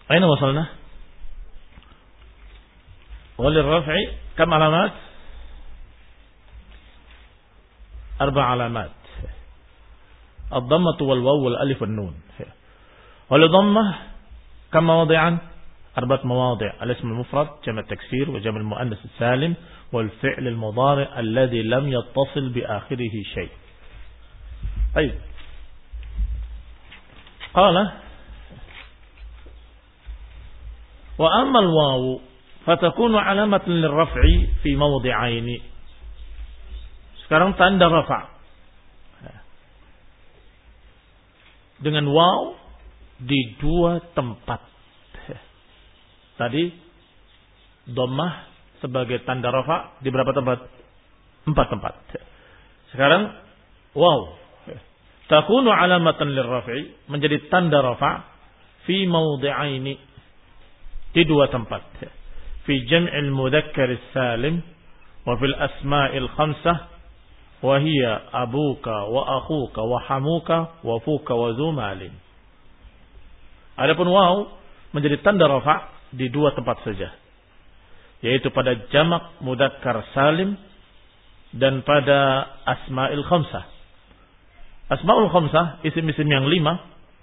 أين وصلنا؟ وللرفع كم علامات؟ 4 علامات. الضمة والواو والألف والنون. وللضمة كم مواضعا؟ 4 مواضع: الاسم المفرد، جمع التكسير، وجمع المؤنث السالم، والفعل المضارع الذي لم يتصل بآخره شيء. طيب، قال: وأما الواو فتكون علامة للرفع في موضعين. Sekarang tanda rafa dengan waw di 2 tempat. Tadi dhammah sebagai tanda rafa di berapa tempat? 4 tempat. Sekarang waw takunu alamatan lirraf'i, menjadi tanda rafa fi mawdi'aini, di 2 tempat. Fi jam'il mudzakkar salim wa fil asma'il khamsah wa hiya abuka wa akhuka wa hamuka wa fuka wa zumalin. Adapun waw menjadi tanda rafa di 2 tempat saja, yaitu pada jamak mudzakkar salim dan pada asma'il khamsah. Asma'ul khamsah, isim-isim yang 5,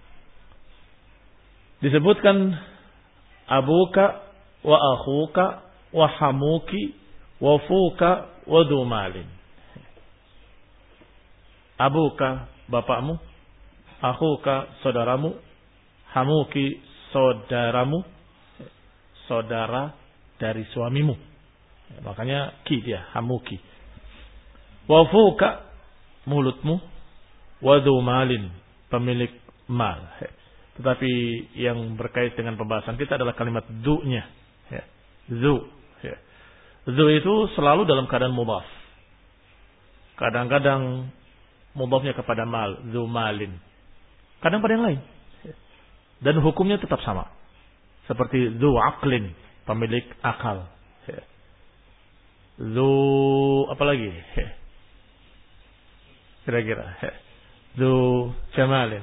disebutkan abuka wa akhuka wa hamuki wa fuka wa zumalin. Abuka bapakmu, akhuka saudaramu, hamuki saudaramu, saudara dari suamimu. Makanya ki dia, hamuki. Wa fuka mulutmu, wa zumalin pemilik mal. Tetapi yang berkait dengan pembahasan kita adalah kalimat du-nya. Zu. Zu itu selalu dalam keadaan mudhaf. Kadang-kadang mudhafnya kepada mal, zu malin. Kadang pada yang lain. Dan hukumnya tetap sama. Seperti zu aqlin, pemilik akal. Zu apa lagi? Kira-kira. Zu jamalin.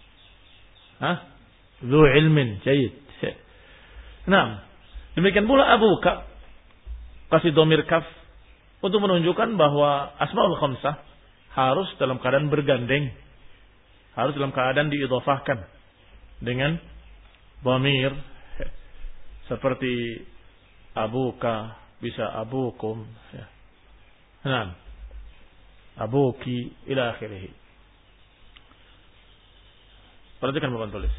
Zu ilmin, jayid. Nah, demikian pula abuka, kasih dhamir kaf untuk menunjukkan bahwa asmaul khamsah harus dalam keadaan bergandeng, harus dalam keadaan diidhafahkan dengan dhamir, seperti abuka bisa abukum, nah, abuki ila akhirih. Perhatikan papan tulis.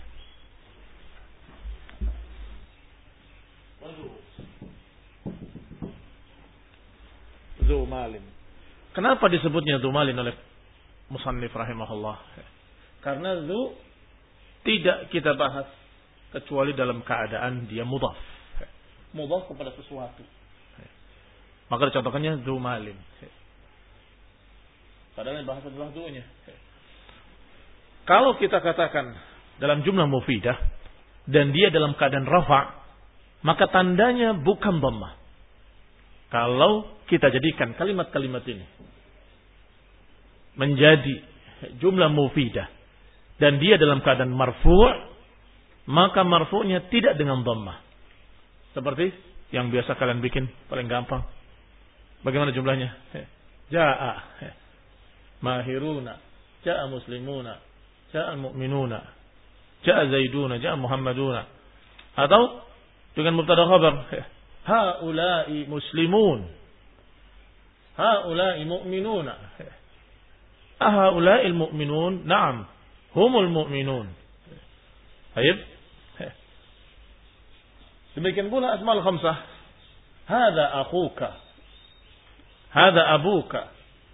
Zu malin. Kenapa disebutnya zu malin oleh musannif rahimahullah? Karena zu tidak kita bahas kecuali dalam keadaan dia mudhaf. Mudhaf kepada sesuatu. Maka dicontohkannya zu malin. Padahal yang bahas adalah zu-nya. Kalau kita katakan dalam jumlah mufidah dan dia dalam keadaan rafa', maka tandanya bukan dhammah. Kalau kita jadikan kalimat-kalimat ini menjadi jumlah mufidah dan dia dalam keadaan marfu', maka marfu'nya tidak dengan dhammah. Seperti yang biasa kalian bikin paling gampang. Bagaimana jumlahnya? Ja'a mahiruna, ja'a muslimuna, ja'a mu'minuna, ja'a zaiduna, ja'a muhammaduna. Atau dengan mubtada khabar, haula'i muslimun, haula'i mu'minuna. Haula'il mu'minun, na'am, humul mu'minun. Baik. Demikian pula asmaul khamsah. Hadza akhuka, hadza abuka,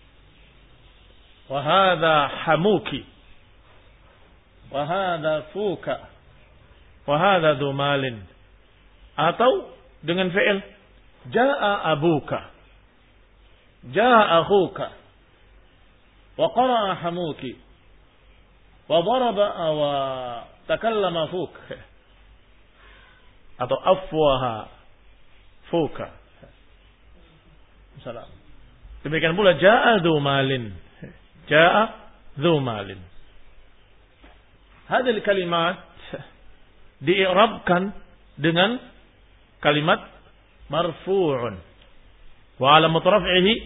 wa hadza hamuki, wa hadza fuka, wa hadza dhumalin. Atau dengan fi'il jaa abuka, jaa akhuka, wa qara'a hamuki, wa daraba wa takallama fuka, atau afwaha fuka. Salam. Demikian pula jaa dzu malin, jaa dzu malin. Hadhihi kalimat di'rabkan dengan kalimat marfu'un. Wa alamat raf'ihi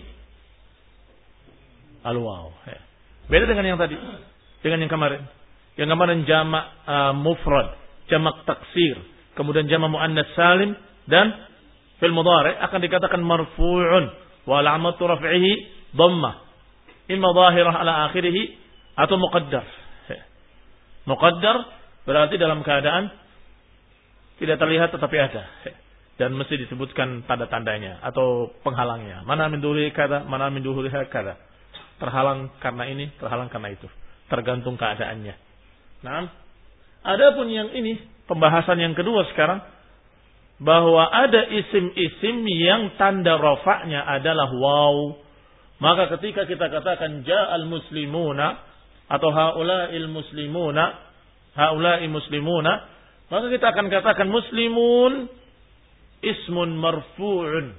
al-waw. Beda dengan yang tadi, dengan yang kemarin. Yang kemarin jamak mufrad, jamak taksir, kemudian jamak muannas salim, dan fil mudhari akan dikatakan marfu'un wa alamat raf'ihi dhammah. Imma dhahirah ala akhirih atau muqaddar. Muqaddar berarti dalam keadaan tidak terlihat tetapi ada. Dan mesti disebutkan tanda-tandanya atau penghalangnya. Mana min duhuri kada, mana min duhuri kada. Terhalang karena ini, terhalang karena itu. Tergantung keadaannya. Nah, adapun yang ini, pembahasan yang kedua sekarang, bahwa ada isim-isim yang tanda rafa'nya adalah waw. Maka ketika kita katakan ja'al muslimuna atau haula'il muslimuna, haula'i muslimuna, maka kita akan katakan muslimun ismun marfu'un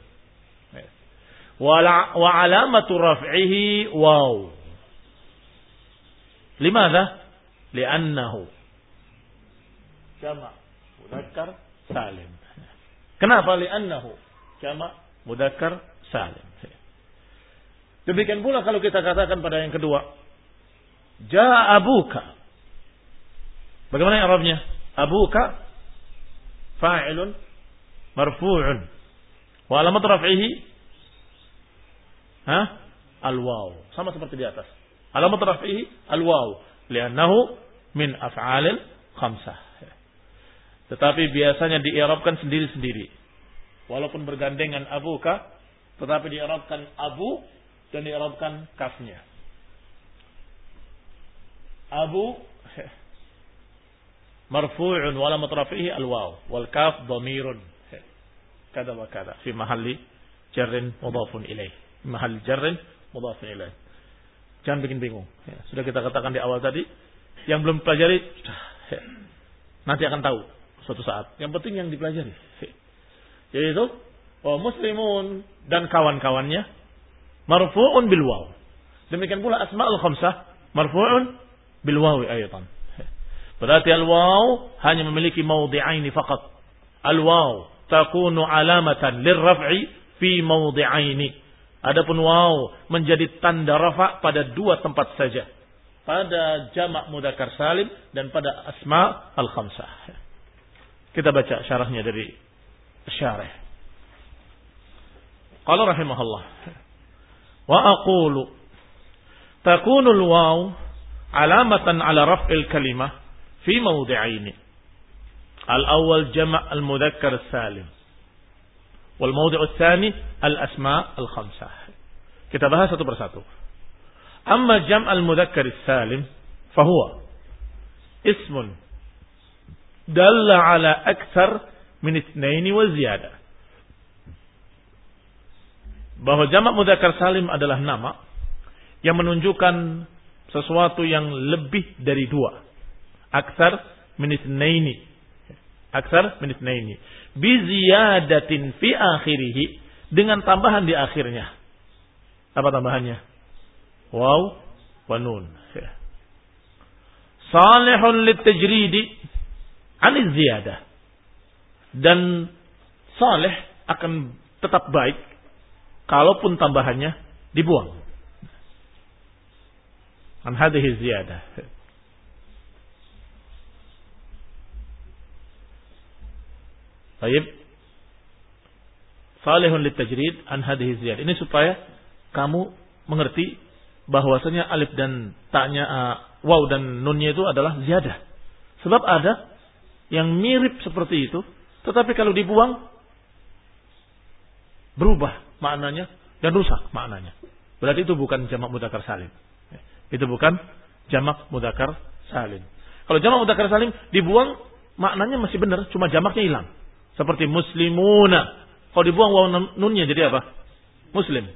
wa alamatu raf'ihi waw. Limadha? Li'annahu jama' mudzakkar salim. Kenapa li'annahu jama' mudzakkar salim? Demikian pula kalau kita katakan pada yang kedua, ja'a abuka. Bagaimana i'rabnya? Abuka fa'ilun marfu'un wa alamat raf'ihi al-waw. Sama seperti di atas. Alamat raf'ihi al-waw li'annahu min af'alil khamsah. Tetapi biasanya di'irabkan sendiri-sendiri. Walaupun bergandengan abuka, tetapi di'irabkan abu dan di'irabkan kafnya. Abu marfu'un wa alamat raf'ihi al-waw wal kaf dhamirun kada wa kada fi mahalli jarrin mudhafun ilaih. Mahal jarrin mudhafun ilaih. Jangan bikin bingung. Sudah kita katakan di awal tadi, yang belum pelajari nanti akan tahu suatu saat. Yang penting yang dipelajari. Yaitu muslimun dan kawan-kawannya marfu'un bil waw. Demikian pula asma'ul khamsah marfu'un bil wawi ayatan. Berarti al-waw hanya memiliki mawdi'aini faqat. Al-waw takunu alamatan lirraf'i fi mawdi'aini. Adapun waw menjadi tanda rafa pada dua tempat saja. Pada jamak mudzakkar salim dan pada asma al-khamsah. Kita baca syarahnya dari syarih. Qala rahimahullah. Wa aqulu takunu al-waw alamatan ala raf'il kalimah fi mawdi'aini. Al-awwal jamak al-mudzakkar salim. والموضع الثاني الأسماء الخمسة. Kita bahas satu persatu. أما جمع المذكر السالم فهو اسم دل على أكثر من اثنين وزيادة. Bahwa jamak mudzakkar salim adalah nama yang menunjukkan sesuatu yang lebih dari dua. Aktsar min itsnaini. Aktsar min itsnaini. Biziyadatin fi akhirih, dengan tambahan di akhirnya. Apa tambahannya? Waw wa nun. Salihun litajridi an ziyadah. Dan salih akan tetap baik kalaupun tambahannya dibuang. An hadhihi ziyadah. Baik. Salihun litajrid an hadhihi ziyadah. Ini supaya kamu mengerti bahwasanya alif dan ta-nya waw dan nunnya itu adalah ziyadah. Sebab ada yang mirip seperti itu, tetapi kalau dibuang berubah maknanya dan rusak maknanya. Berarti itu bukan jamak mudzakkar salim. Itu bukan jamak mudzakkar salim. Kalau jamak mudzakkar salim dibuang maknanya masih benar, cuma jamaknya hilang. Seperti muslimuna. Kalau dibuang waw nunnya jadi apa? Muslim.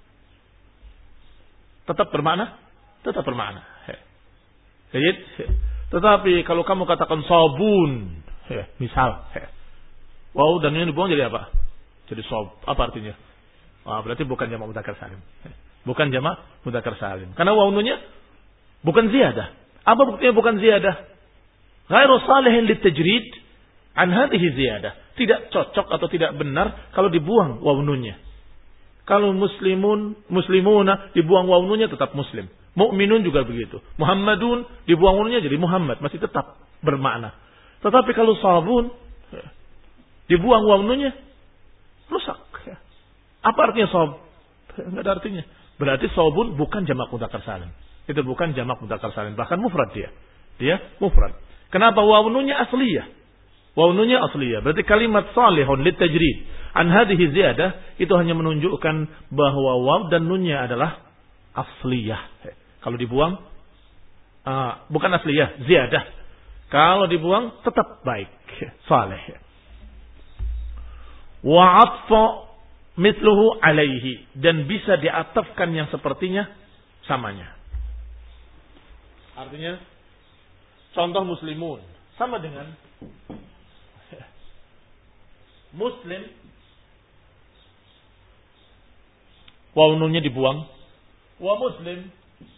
Tetap bermakna? Tetap bermakna. Jadi, tetapi kalau kamu katakan sabun, misal, waw dan nunnya dibuang jadi apa? Jadi sob. Apa artinya? Berarti bukan jamak mudzakkar salim. Bukan jamak mudzakkar salim. Karena waw nunnya bukan ziyadah. Apa buktinya bukan ziyadah? Ghairu salihin litajrid an hadhihi ziyadah. Tidak cocok atau tidak benar kalau dibuang waw nunnya. Kalau muslimuna dibuang waw nunnya tetap muslim. Mukminun juga begitu. Muhammadun dibuang waw nunnya jadi Muhammad, masih tetap bermakna. Tetapi kalau sabun dibuang waw nunnya rusak. Apa artinya sab? Enggak ada artinya. Berarti sabun bukan jamak mudzakkar salim. Itu bukan jamak mudzakkar salim, bahkan mufrad dia. Dia mufrad. Kenapa waw nunnya asliyah? Waw nunnya asliyah. Berarti kalimat salihun litajrid an hadhihi ziyadah itu hanya menunjukkan bahwa waw dan nunnya adalah asliyah. Kalau dibuang bukan asliyah, ziyadah. Kalau dibuang tetap baik, saleh. Wa 'atfa mithluhu alaihi, dan bisa diatafkan yang sepertinya samanya. Artinya contoh muslimun sama dengan muslim, waw nunnya dibuang, wa muslim,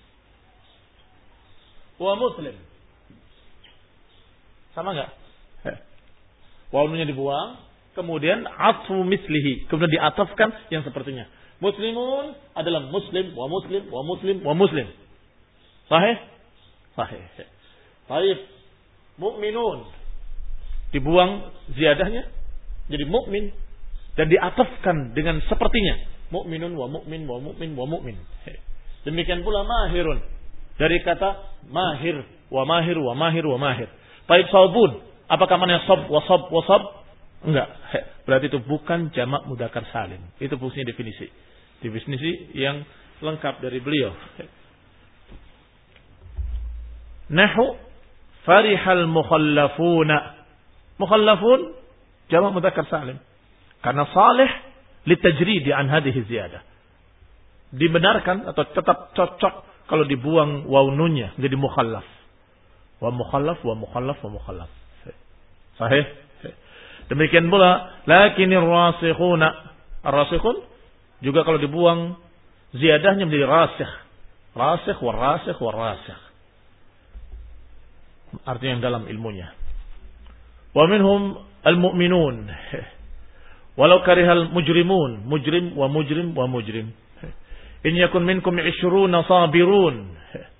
sama enggak? Waw nunnya dibuang, kemudian atfu mislihi, kemudian diatafkan yang sepertinya. Muslimun adalah muslim, wa muslim, wa muslim, wa muslim. Sahih? Sahih. Baik. Mukminun dibuang ziyadahnya jadi mukmin dan diatafkan dengan sepertinya. Mukminun wa mukmin wa mukmin wa mukmin. Demikian pula mahirun dari kata mahir wa mahir wa mahir wa mahir. Baik sabun, apakah mana sab wa sab wa sab? Enggak. Berarti itu bukan jamak mudzakkar salim. Itu fungsinya definisi. Definisi yang lengkap dari beliau. Nahu farihal mukhallafuna. Mukhallafun jamak mudzakkar salim. Karena salih litajrid an hadhihi ziyadah. Dibenarkan atau tetap cocok kalau dibuang waw nunnya jadi mukhallaf. Wa mukhallaf wa mukhallaf wa mukhallaf. Sahih? Demikian pula lakinir rasikhuna. Ar-rasikhun juga kalau dibuang ziyadahnya menjadi rasikh. Rasikh wa rasikh wa rasikh. Artinya yang dalam ilmunya. Wa minhum al-mu'minun. Walau karihal mujrimun. Mujrim wa mujrim wa mujrim. In yakun minkum 20 sabirun.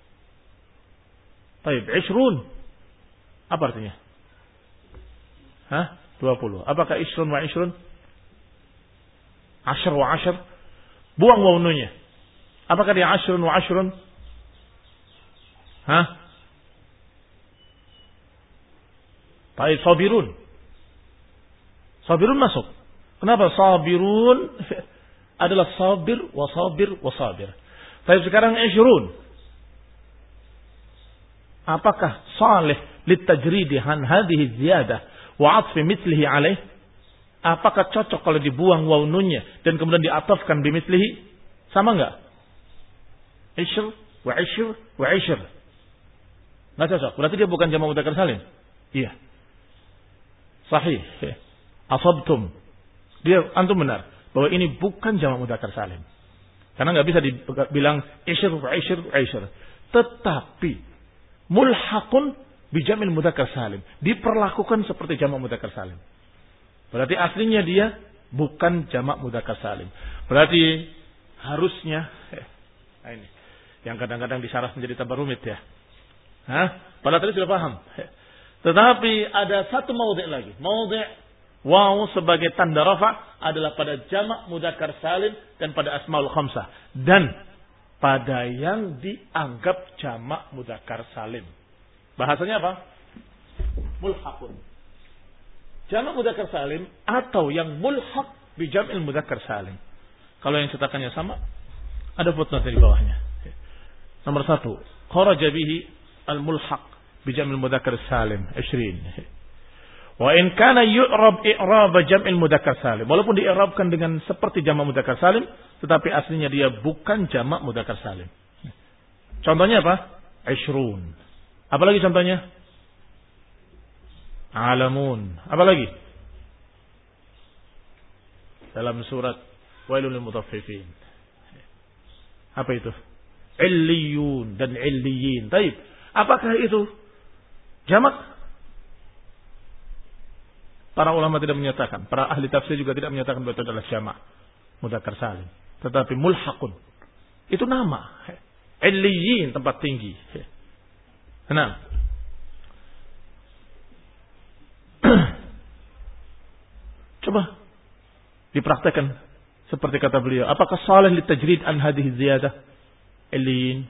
Baik, 20. Apa artinya? 20. Apakah 20 wa 20? 10 wa 10? Buang waw nunnya. Apakah dia 10 wa 10? Baik, sabirun. Sabirun masuk. Kenapa? Sabirun adalah sabir wa sabir wa sabir. Baik, sekarang 20. Apakah salih litajridi han hadhihi ziyadah wa 'athfi mithlihi alaih? Apakah cocok kalau dibuang waw nunnya dan kemudian diatafkan bimithlihi? Sama enggak? 20 wa 20 wa 20. Enggak cocok. Berarti dia bukan jamak mudzakkar salim. Iya. Sahih. Asabtum. Dia antum benar bahwa ini bukan jamak mudzakkar salim. Karena enggak bisa dibilang 20 wa 20 wa 20. Tetapi mulhaqun bi jam'il mudzakkar salim. Diperlakukan seperti jamak mudzakkar salim. Berarti aslinya dia bukan jamak mudzakkar salim. Berarti harusnya ini yang kadang-kadang disyarah menjadi tambah rumit ya. Padahal tadi sudah paham. Tetapi ada satu maudhi' lagi. Maudhi' waw sebagai tanda rafa adalah pada jamak mudzakkar salim dan pada asmaul khamsah dan pada yang dianggap jamak mudzakkar salim. Bahasanya apa? Mulhaqun. Jamak mudzakkar salim atau yang mulhaq bi jam'il mudzakkar salim. Kalau yang cetakannya sama, ada footnote di bawahnya. Nomor 1, kharaja bihi al-mulhaq bi jam'il mudzakkar salim 20. Wa in kana yu'rab i'rab jam'il mudzakkar salim. Walaupun di'irabkan dengan seperti jamak mudzakkar salim, tetapi aslinya dia bukan jamak mudzakkar salim. Contohnya apa? 20. Apalagi contohnya? Alamun. Apalagi? Dalam surat Wailul lil mutaffifin. Apa itu? Illiyun dan illiyin. Baik. Apakah itu jamak? Para ulama tidak menyatakan, para ahli tafsir juga tidak menyatakan bahwa itu adalah jamak mudzakkar salim, tetapi mulhaqun. Itu nama. Illiyin, tempat tinggi. Nah. Coba dipraktekkan seperti kata beliau. Apakah salih litajrid an hadhihi ziyadah? Illiyin.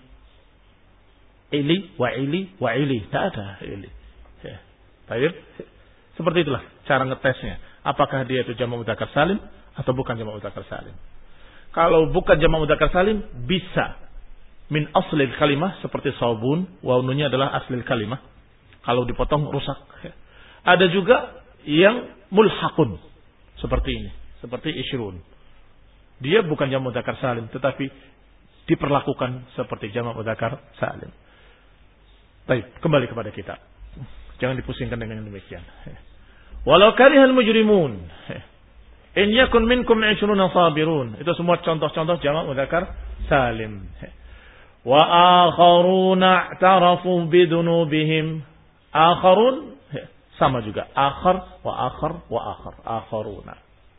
Ili wa ili wa ili. Tak ada ili. Baik. Seperti itulah cara ngetesnya. Apakah dia itu jamak mudzakkar salim atau bukan jamak mudzakkar salim? Kalau bukan jamak mudzakkar salim, bisa min aslil kalimah seperti saubun, waw nunnya adalah aslil kalimah. Kalau dipotong rusak. Ada juga yang mulhaqun seperti ini, seperti isyrun. Dia bukan jamak mudzakkar salim, tetapi diperlakukan seperti jamak mudzakkar salim. Baik, kembali kepada kita. Jangan dipusingkan dengan demikian. Walau karihal mujrimun. In yakun minkum 20 sabirun. Itu semua contoh-contoh jamak mudzakkar salim. Wa akharuna i'tarafu bidunubihim. Akharun sama juga. Akhar wa akhar wa akhar. Akharuna.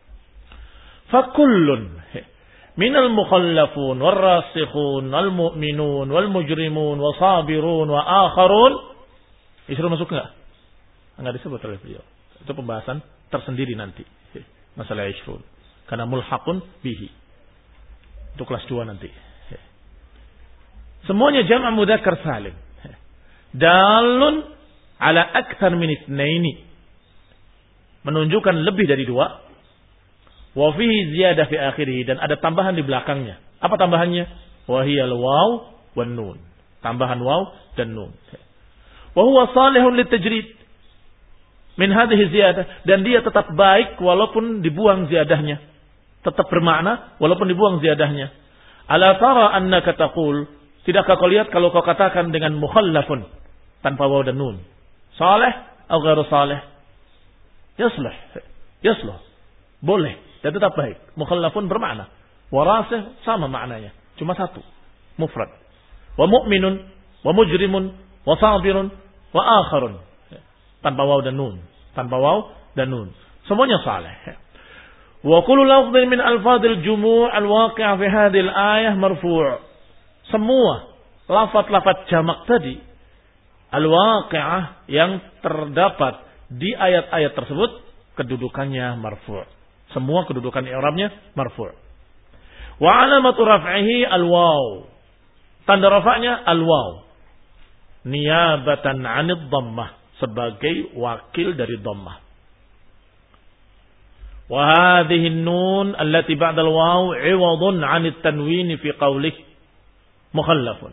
Fakullun minal mukhallafun wal rasikhun wal mu'minun wal mujrimun wa sabirun wa akharun. Disuruh masuk enggak? Enggak disebut oleh beliau. Itu pembahasan tersendiri nanti. Masalah isyrun. Karena mulhaqun bihi. Itu kelas 2 nanti. Semuanya jamak mudzakkar salim. Dalun ala akthar min itsnaini. Menunjukkan lebih dari 2. Wa fihi ziyadah fi akhirih, dan ada tambahan di belakangnya. Apa tambahannya? Wa hiyal waw wan nun. Tambahan waw dan nun. Wa huwa salihun litajrid min hadhihi ziyadah, dan dia tetap baik walaupun dibuang ziyadahnya. Tetap bermakna walaupun dibuang ziyadahnya. Ala tara annaka taqul, tidakkah kau lihat kalau kau katakan dengan mukhallafun tanpa waw dan nun, salih atau ghairu salih? Yaslih. Yaslih. Boleh dan tetap baik. Mukhallafun bermakna. Warasih sama maknanya, cuma satu, mufrad. Wa mu'minun wa mujrimun wa sabirun wa akharun. Tanpa waw dan nun. Tanpa waw dan nun. Semuanya saleh. Wa kullu lafdhin min alfadhil jumu' al-waqi'ah fi hadhil ayah marfu'. Semua lafaz-lafaz jamak tadi al-waqi'ah yang terdapat di ayat-ayat tersebut kedudukannya marfu'. Semua kedudukan i'rabnya marfu'. Wa alamatu raf'ihi al-waw. Tanda rafa'nya al-waw. Niyabatan 'anid dhammah, sebagai wakil dari dhammah. Wa hadhihi an-nun allati ba'da al-waw 'iwadun 'anit tanwin fi qawlih mukhallafun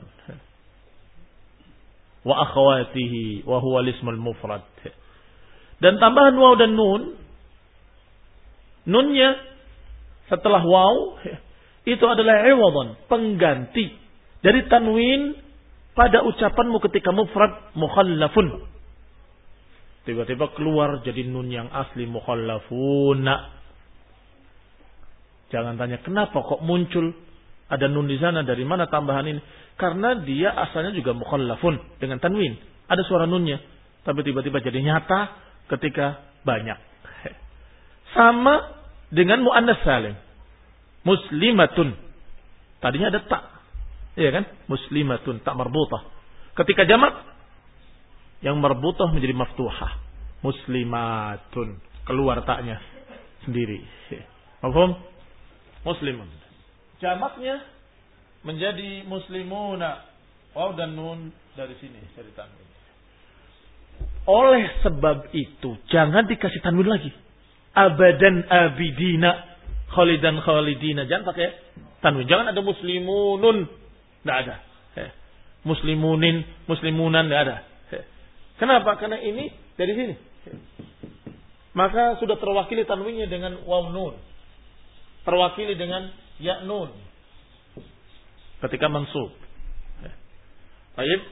wa akhawatihi wa huwa al-ismul mufrad. Dan tambahan waw dan nun, nunnya setelah waw itu adalah 'iwadun, pengganti dari tanwin pada ucapanmu ketika mufrad mukhallafun. Tiba-tiba keluar jadi nun yang asli mukhallafuna. Jangan tanya kenapa kok muncul ada nun di sana, dari mana tambahan ini? Karena dia asalnya juga mukhallafun dengan tanwin. Ada suara nunnya, tapi tiba-tiba jadi nyata ketika banyak. Sama dengan muannas salim. Muslimatun. Tadinya ada tak. Iya kan? Muslimatun, tak marbutah. Ketika jamak, yang marbutah menjadi maftuhah. Muslimatun, keluar taknya sendiri. Paham? Muslimun. Jamaknya menjadi muslimuna. Waw dan nun dari sini, dari tanwin. Oleh sebab itu, jangan dikasih tanwin lagi. Abadan abidina, khalidan khalidina. Jangan pakai tanwin. Jangan ada muslimunun. Tidak ada. Muslimunin, muslimunan tidak ada. Kenapa? Karena ini dari sini. Maka sudah terwakili tanwinnya dengan waw nun. Terwakili dengan ya nun. Ketika mansub. Baik.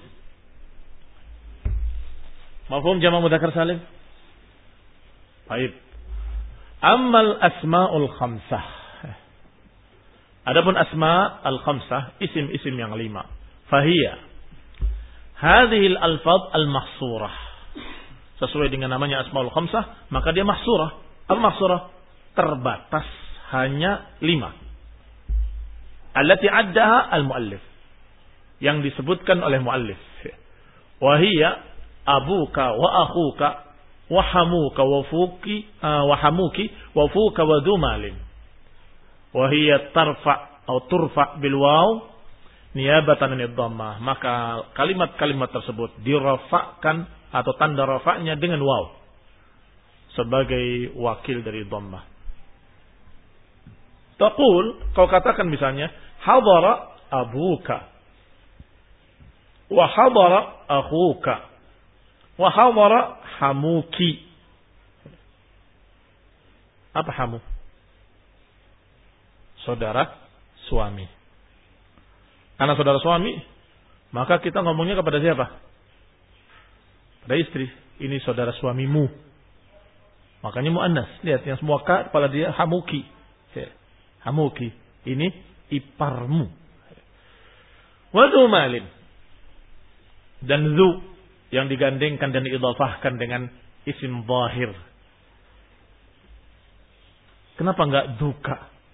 Mafhum jamak mudzakkar salim? Baik. Ammal asmaul khamsah. Adapun asma al-khamsah, isim-isim yang 5. Fahiyya hadhil alfaz al-mahsurah. sesuai dengan namanya Asmaul Khamsah, maka dia mahsurah. Apa mahsurah? Terbatas, hanya 5. Allati addaha al-muallif, yang disebutkan oleh muallif. Wa hiya abuka wa akhuka wa hamuka wa fuki wa hamuki wa fuka wa dumalin. Wa hiya tarfa atau turfa bil waw niyabatan anid dhammah. Maka kalimat-kalimat tersebut dirafa'kan atau tanda rafa'nya dengan waw sebagai wakil dari dhammah. Taqul, kau katakan misalnya hadara abuka wa hadara akhuka wa hadara hamuki. Apa hamu? Saudara suami. Karena saudara suami, maka kita ngomongnya kepada siapa? Pada istri. Ini saudara suamimu. Makanya muannas. Lihat yang semua ka kepala dia hamuki. Hamuki. Ini iparmu. Wa dzu malin. Dan dzu yang digandengkan dan diidhafahkan dengan isim zahir. Kenapa enggak duka?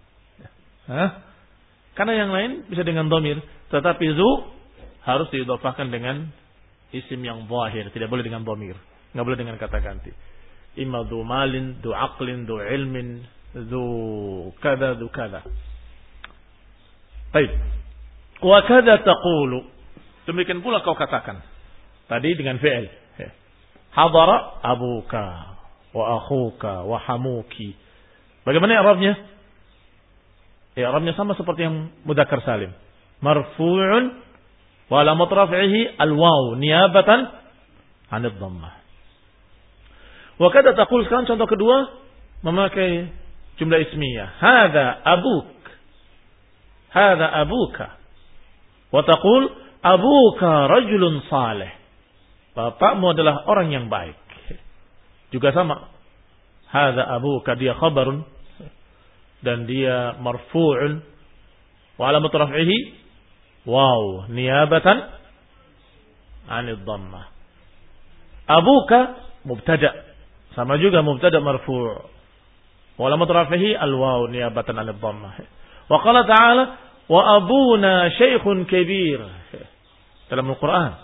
Karena yang lain bisa dengan dhamir, tetapi dzu harus diidhafahkan dengan isim yang zahir, tidak boleh dengan dhamir, enggak boleh dengan kata ganti. Imma dzu malin, dzu aqlin, dzu ilmin, dzu kada, dzu kada. Baik. Wa kada taqulu. Demikian pula kau katakan. Tadi dengan fi'il. Hadara abuka wa akhuka wa hamuki. Bagaimana i'rabnya? I'rabnya sama seperti yang mudzakkar salim. Marfu'un wa alamat raf'ihi al-waw niyabatan 'anid dhammah. Wa kada taqul, sekarang contoh kedua memakai jumlah ismiyah. Hadza abuk. Hadza abuka. Wa taqul abuka rajulun salih. Bapakmu adalah orang yang baik. Juga sama. Hadza abuka, dia khabarun dan dia marfu'un wa alamat raf'ihi waw niyabatan 'anid dhammah. Abuka mubtada, sama juga mubtada marfu'. Wa alamat raf'ihi al-waw niyabatan 'anil dhammah. Wa qala ta'ala wa abuna syaikhun kabir. Dalam Al-Qur'an.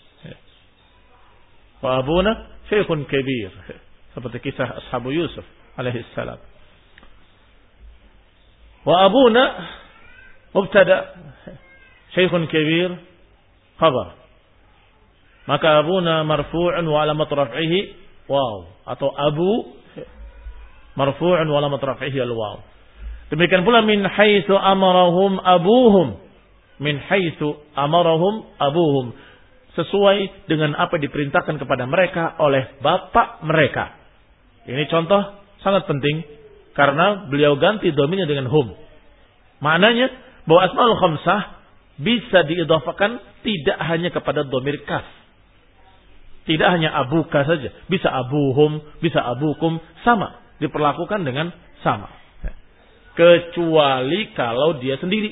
Wa abuna syaikhun kabir. Seperti kisah Ashabu Yusuf alaihi salam. Wa abuna mubtada, syaikhun kabir khabar. Maka abuna marfu'un wa alamat raf'ihi waw, atau abu marfu'un wa alamat raf'ihi al-waw. Demikian pula min haitsu amarahum abuhum. Min haitsu amarahum abuhum, sesuai dengan apa diperintahkan kepada mereka oleh bapak mereka. Ini contoh sangat penting karena beliau ganti domirnya dengan hum. Maknanya bahwa asmaul khamsah bisa diidhafakan tidak hanya kepada domir kaf. Tidak hanya abuka saja, bisa abuhum, bisa abukum, sama, diperlakukan dengan sama. Kecuali kalau dia sendiri.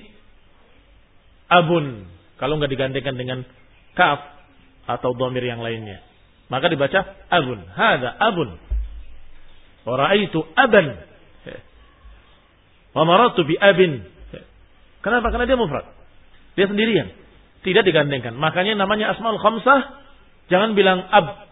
Abun, kalau enggak digandengkan dengan kaf atau domir yang lainnya, maka dibaca abun. Hadza abun. Wa ra'aitu aban. Wa marartu bi abin. Kenapa? Karena dia mufrad. Dia sendirian, tidak digandengkan. Makanya namanya asmaul khamsah. Jangan bilang ab,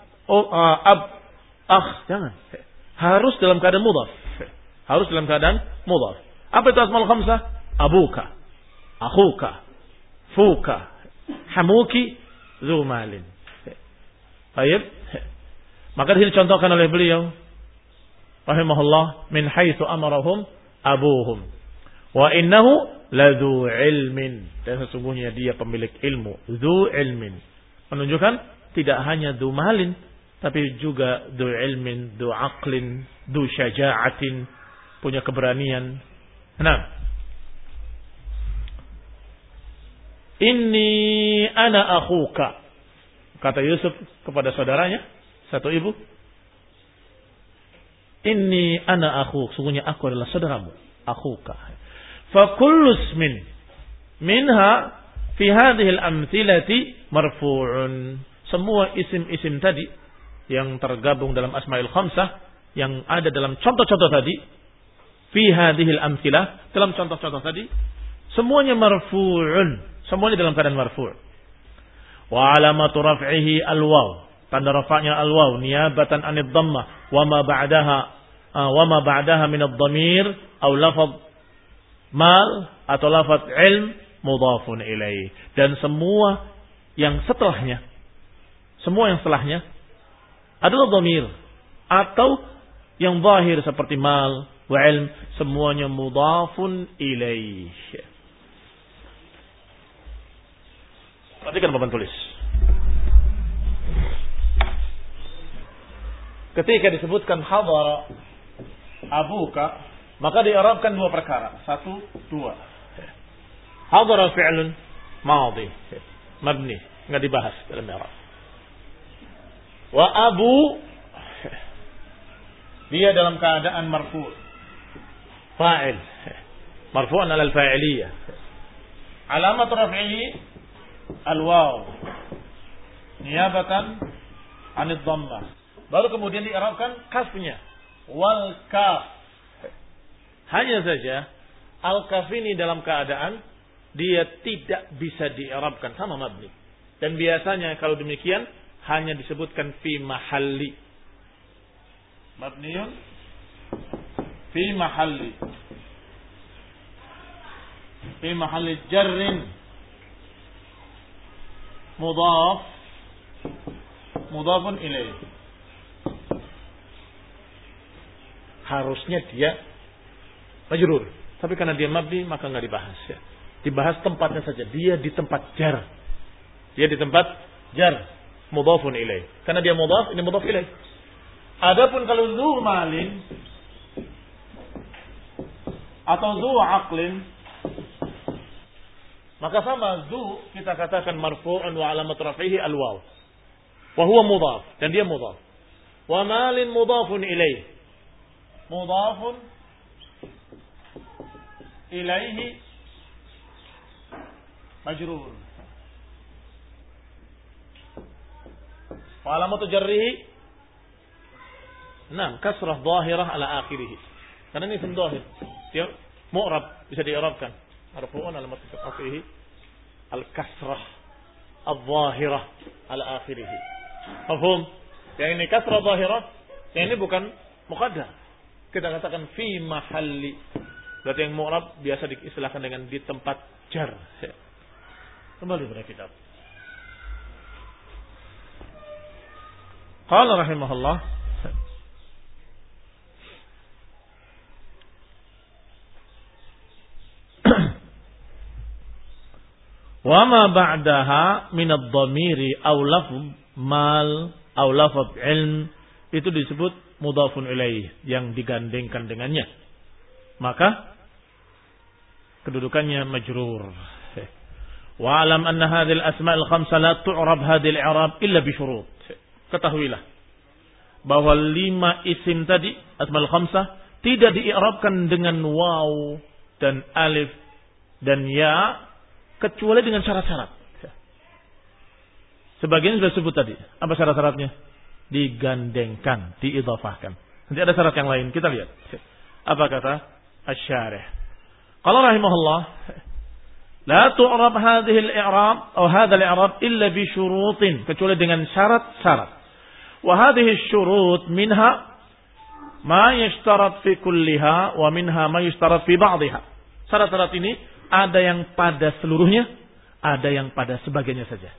jangan. Harus dalam keadaan mudhaf. Harus dalam keadaan mudhaf. Apa itu asmaul khamsah? Abuka, akhuka, fuka, hamuki, dzu malin. Baik. Maka disini contohkan oleh beliau rahimahullah, min haitsu amarahum abuhum wa innahu ladzu ilmin, dan sesungguhnya dia pemilik ilmu, dzu ilmin, menunjukkan tidak hanya dzu malin tapi juga dzu ilmin, dzu aqlin, dzu syaja'atin, punya keberanian. Nah, inni ana akhuka, kata Yusuf kepada saudaranya, satu ibu. Inni ana akhuk, sungguhnya aku adalah saudaramu, akhuka. Fa kullu ismin minha fi hadhihi al-amthilati marfu'un. Semua isim-isim tadi yang tergabung dalam Asmaul Khamsah yang ada dalam contoh-contoh tadi, fi hadhil amtsilah, dalam contoh-contoh tadi semuanya marfu'un, semuanya dalam keadaan marfu'. Wa alamatu raf'ihi al-waw, tanda rafa'nya al-waw niyabatan 'anid dhammah wa ma ba'daha min ad-dhamir aw lafadh mal atau lafadh ilm mudhafun ilaih. Dan semua yang setelahnya adalah dhamir atau yang zahir seperti mal wa ilm, semuanya mudhafun ilaih. Perhatikan papan tulis. Ketika disebutkan hadara abuka, maka di'rabkan dua perkara. 1, 2. Hadara fi'lun madhi, mabni, enggak dibahas dalam i'rab. Wa abu, dia dalam keadaan marfu', fa'il, marfu'an 'ala al-fa'iliyah. Alamat raf'ihi al-waw niyabatan 'anid dhammah. Baru kemudian di'rabkan kasnya wal kaf. Hanya saja al-kaf ini dalam keadaan dia tidak bisa di'rabkan sama mabni. Dan biasanya kalau demikian hanya disebutkan fi mahalli. Mabniun fi mahalli. Fi mahalli jarrin mudhafun ilaih. Harusnya dia majrur, tapi karena dia mabni maka enggak dibahas ya. Dibahas tempatnya saja. Dia di tempat jar. Mudhafun ilaih. Karena dia mudhaf, ini mudhaf ilaih. Adapun kalau zu malin atau zu aqlin, maka sama zu kita katakan marfu'un wa alamat raf'ihi al-waw. Wa huwa mudhaf, dan dia mudhaf. Wa malin mudhafun ilaih. Mudhafun ilaihi majrur. Wa alamatu jarrihi kasrah dhahirah ala akhirih. Karena ini isim dhahir. Dia mu'rab, bisa di'rabkan. Marfu'un alamatu akhirih al-kasrah adh-dhahirah ala akhirih. Paham? Yang ini kasrah dhahirah, yang ini bukan muqaddar. Kita katakan fi mahalli. Berarti yang mu'rab biasa diistilahkan dengan di tempat jar. Kembali kepada kitab. Qala rahimahullah, wa ma ba'daha min ad-dhamiri aw lafz mal aw lafz ilm, itu disebut mudhafun ilaih, yang digandengkan dengannya, maka kedudukannya majrur. Wa alam anna hadhihi al-asma' al-khamsa la tu'rab hadhihi al-i'rab illa bi syurut. Ketahuilah bahwa 5 isim tadi asma' al-khamsah tidak di'rabkan dengan waw dan alif dan ya kecuali dengan syarat-syarat. Sebagian sudah sebut tadi. Apa syarat-syaratnya? Digandengkan, diidhafahkan. Nanti ada syarat yang lain, kita lihat. Apa kata asy-syarih? Qala rahimahullah, la tu'rab hadhihi al-i'rab atau hadha al-i'rab illa bi syurutin, kecuali dengan syarat-syarat. Wa hadhihi asy-syurut minha ma yashtarat fi kulliha wa minha ma yashtarat fi ba'dihha. Syarat-syarat ini ada yang pada seluruhnya, ada yang pada sebagiannya saja.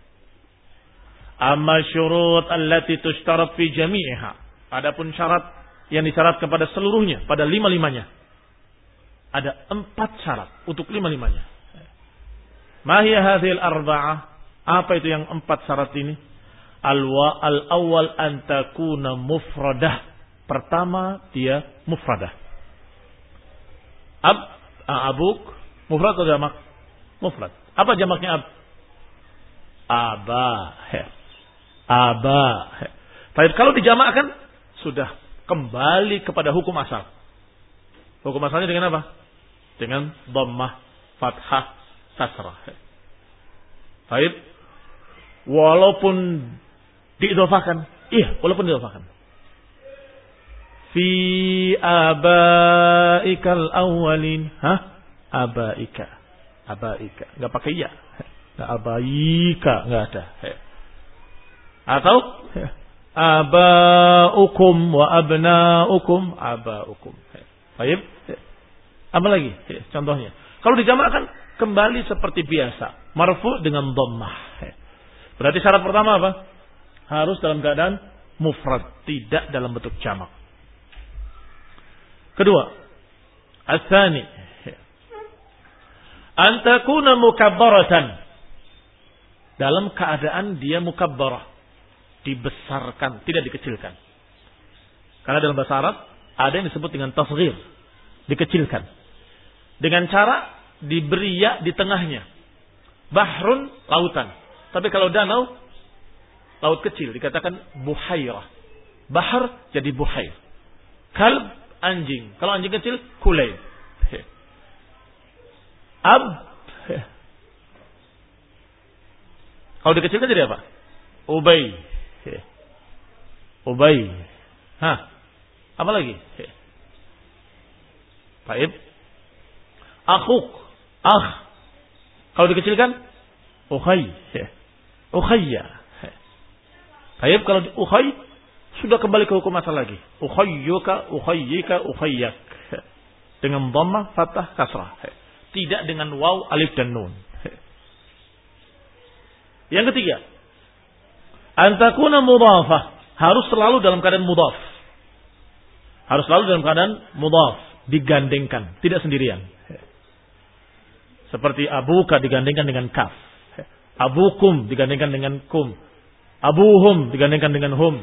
Amma syurut allati tushtarat fi jami'iha. Adapun syarat yang disyaratkan pada seluruhnya, pada 5-5-nya. Ada 4 syarat untuk 5-5-nya. Ma hiya hadhil arba'ah? Apa itu yang 4 syarat ini? Al-awwal an takuna mufradah. Pertama, dia mufradah. Abuk mufrad atau jamak? Mufrad. Apa jamaknya ab? Aba. Baik, kalau dijamakkan sudah kembali kepada hukum asal. Hukum asalnya dengan apa? Dengan dhammah, fathah, kasrah. Baik. Walaupun diidhofahkan Iya, walaupun diidhafahkan. Fi abaikal awwalin. Abaika. Enggak pakai ya. Enggak abaika, enggak ada. Atau abaukum wa abnaukum, abaukum. Baik. Apa lagi? Contohnya. Kalau dijamakkan kembali seperti biasa, marfu dengan dhammah. Berarti syarat pertama apa? Harus dalam keadaan mufrad, tidak dalam bentuk jamak. Kedua, as-tsani an takuna mukabbaratan, dalam keadaan dia mukabbarah, dibesarkan, tidak dikecilkan. Karena dalam bahasa Arab ada yang disebut dengan tasghir, dikecilkan. Dengan cara diberi ya di tengahnya. Bahrun, lautan. Tapi kalau danau, laut kecil, dikatakan buhairah. Bahar jadi buhair. Kalb, anjing. Kalau anjing kecil, kulayb. Kalau dikecilkan jadi apa? Ubay. Apa lagi? Baik. Akhuk. Kalau dikecilkan, ukhayya. Baik, kalau ukhay sudah kembali ke hukum asal lagi. Ukhayyuka, ukhayyika, ukhayyak. Dengan dhammah, fathah, kasrah. Tidak dengan waw, alif dan nun. Yang ketiga, antakuna mudhafah, harus selalu dalam keadaan mudhaf. Harus selalu dalam keadaan mudhaf, digandengkan, tidak sendirian. Seperti abuka digandengkan dengan kaf. Abukum digandengkan dengan kum. Abuhum digandengkan dengan hum.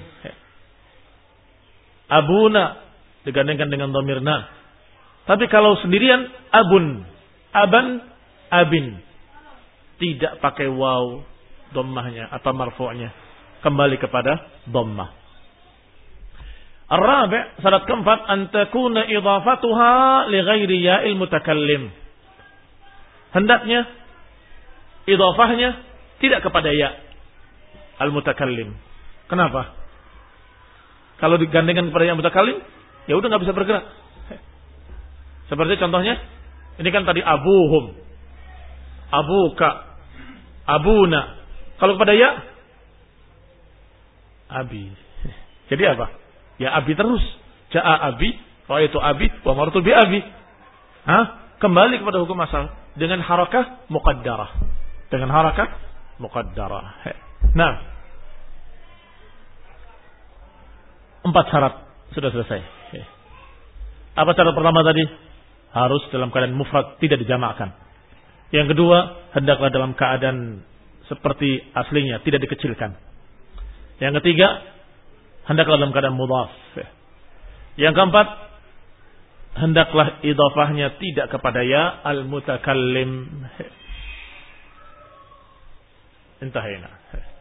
Abuna digandengkan dengan dhamirna. Tapi kalau sendirian, abun, aban, abin. Tidak pakai waw, dhammahnya atau marfu'nya. Kembali kepada dhammah. Ar-rabi', syarat keempat, an takuna idhafatuha li ghairi ya'il mutakallim. Hendaknya idhafahnya tidak kepada ya al-mutakallim. Kenapa? Kalau digandengkan kepada ya mutakallim, ya udah enggak bisa bergerak. Seperti contohnya, ini kan tadi abuhum, abuka, abuna. Kalau kepada ya, abi. Jadi apa? Ya abi terus. Ja'a abi, ra'aitu abi, wa marartu bi abi. Kembali kepada hukum asal dengan harakah muqaddarah. Dengan harakah muqaddarah. Nah, 4 syarat sudah selesai. Apa syarat pertama tadi? Harus dalam keadaan mufrad, tidak dijamakkan. Yang kedua, hendaklah dalam keadaan seperti aslinya, tidak dikecilkan. Yang ketiga, hendaklah dalam keadaan mudhaf. Yang keempat, hendaklah idhafahnya tidak kepada ya al-mutakallim. Intahina.